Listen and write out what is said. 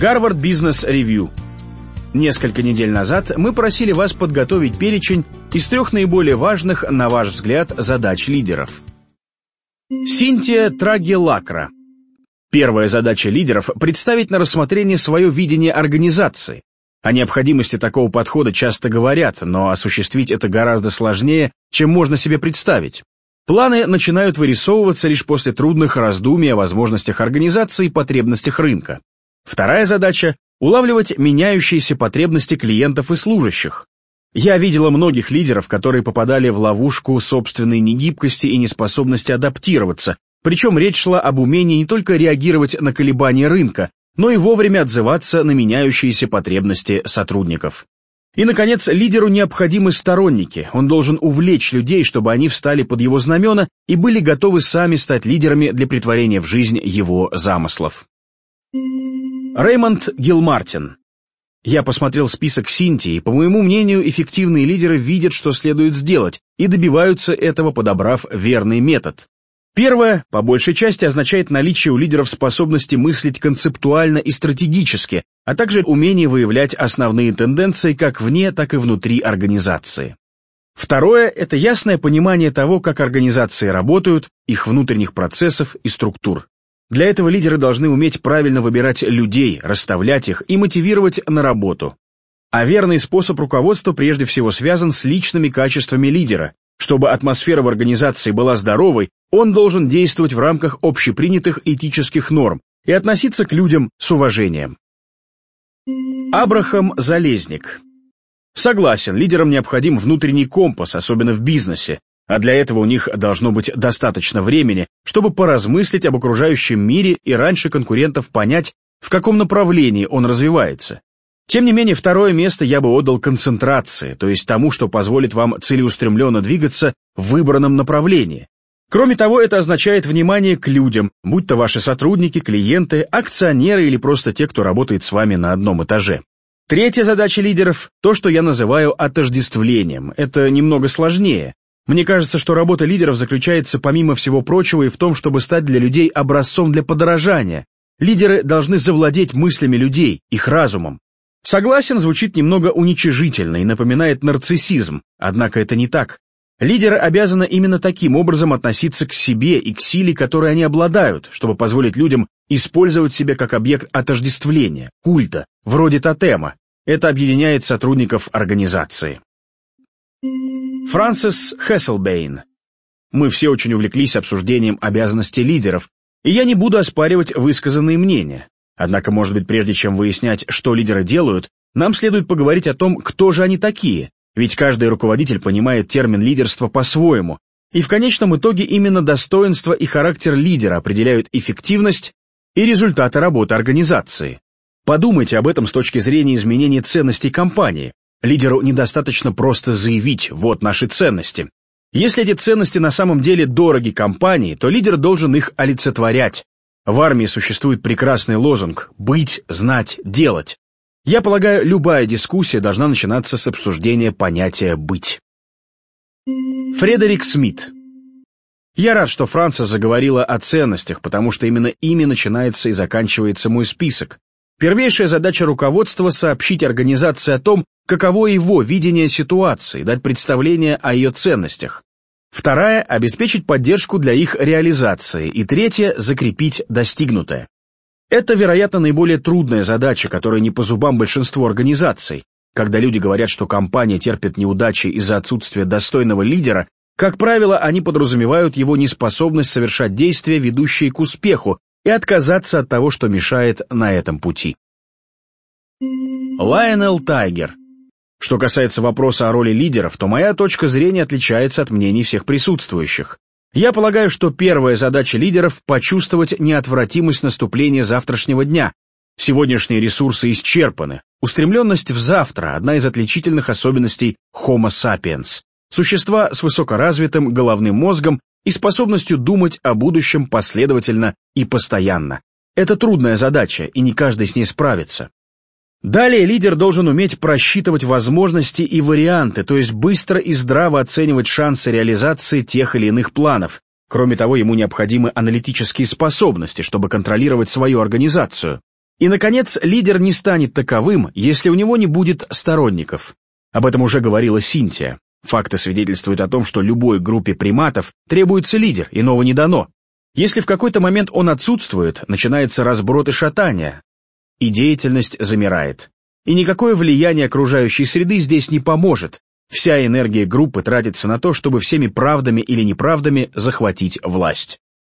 Harvard Business Review. Несколько недель назад мы просили вас подготовить перечень из 3 наиболее важных, на ваш взгляд, задач лидеров. Синтия Трагелакра. Первая задача лидеров – представить на рассмотрение свое видение организации. О необходимости такого подхода часто говорят, но осуществить это гораздо сложнее, чем можно себе представить. Планы начинают вырисовываться лишь после трудных раздумий о возможностях организации и потребностях рынка. Вторая задача – улавливать меняющиеся потребности клиентов и служащих. Я видела многих лидеров, которые попадали в ловушку собственной негибкости и неспособности адаптироваться, причем речь шла об умении не только реагировать на колебания рынка, но и вовремя отзываться на меняющиеся потребности сотрудников. И, наконец, лидеру необходимы сторонники, он должен увлечь людей, чтобы они встали под его знамена и были готовы сами стать лидерами для претворения в жизнь его замыслов. Реймонд Гилмартин. Я посмотрел список Синтии, и, по моему мнению, эффективные лидеры видят, что следует сделать, и добиваются этого, подобрав верный метод. Первое, по большей части, означает наличие у лидеров способности мыслить концептуально и стратегически, а также умение выявлять основные тенденции как вне, так и внутри организации. Второе – это ясное понимание того, как организации работают, их внутренних процессов и структур. Для этого лидеры должны уметь правильно выбирать людей, расставлять их и мотивировать на работу. А верный способ руководства прежде всего связан с личными качествами лидера. Чтобы атмосфера в организации была здоровой, он должен действовать в рамках общепринятых этических норм и относиться к людям с уважением. Абрахам Залезник. Согласен, лидерам необходим внутренний компас, особенно в бизнесе, а для этого у них должно быть достаточно времени, чтобы поразмыслить об окружающем мире и раньше конкурентов понять, в каком направлении он развивается. Тем не менее, второе место я бы отдал концентрации, то есть тому, что позволит вам целеустремленно двигаться в выбранном направлении. Кроме того, это означает внимание к людям, будь то ваши сотрудники, клиенты, акционеры или просто те, кто работает с вами на одном этаже. Третья задача лидеров – то, что я называю отождествлением. Это немного сложнее. Мне кажется, что работа лидеров заключается, помимо всего прочего, и в том, чтобы стать для людей образцом для подражания. Лидеры должны завладеть мыслями людей, их разумом. Согласен, звучит немного уничижительно и напоминает нарциссизм, однако это не так. Лидеры обязаны именно таким образом относиться к себе и к силе, которой они обладают, чтобы позволить людям использовать себя как объект отождествления, культа, вроде тотема. Это объединяет сотрудников организации. Франсис Хесселбейн. Мы все очень увлеклись обсуждением обязанностей лидеров, и я не буду оспаривать высказанные мнения. Однако, может быть, прежде чем выяснять, что лидеры делают, нам следует поговорить о том, кто же они такие, ведь каждый руководитель понимает термин лидерства по-своему, и в конечном итоге именно достоинство и характер лидера определяют эффективность и результаты работы организации. Подумайте об этом с точки зрения изменения ценностей компании. Лидеру недостаточно просто заявить «вот наши ценности». Если эти ценности на самом деле дороги компании, то лидер должен их олицетворять. В армии существует прекрасный лозунг «быть, знать, делать». Я полагаю, любая дискуссия должна начинаться с обсуждения понятия «быть». Фредерик Смит. Я рад, что Франсис заговорила о ценностях, потому что именно ими начинается и заканчивается мой список. Первейшая задача руководства – сообщить организации о том, каково его видение ситуации, дать представление о ее ценностях. Вторая – обеспечить поддержку для их реализации. И третья – закрепить достигнутое. Это, вероятно, наиболее трудная задача, которая не по зубам большинству организаций. Когда люди говорят, что компания терпит неудачи из-за отсутствия достойного лидера, как правило, они подразумевают его неспособность совершать действия, ведущие к успеху, и отказаться от того, что мешает на этом пути. Лайонел Тайгер. Что касается вопроса о роли лидеров, то моя точка зрения отличается от мнений всех присутствующих. Я полагаю, что первая задача лидеров – почувствовать неотвратимость наступления завтрашнего дня. Сегодняшние ресурсы исчерпаны. Устремленность в завтра – одна из отличительных особенностей Homo sapiens. Существа с высокоразвитым головным мозгом и способностью думать о будущем последовательно и постоянно. Это трудная задача, и не каждый с ней справится. Далее лидер должен уметь просчитывать возможности и варианты, то есть быстро и здраво оценивать шансы реализации тех или иных планов. Кроме того, ему необходимы аналитические способности, чтобы контролировать свою организацию. И, наконец, лидер не станет таковым, если у него не будет сторонников. Об этом уже говорила Синтия. Факты свидетельствуют о том, что любой группе приматов требуется лидер, иного не дано. Если в какой-то момент он отсутствует, начинается разброд и шатание, и деятельность замирает. И никакое влияние окружающей среды здесь не поможет. Вся энергия группы тратится на то, чтобы всеми правдами или неправдами захватить власть.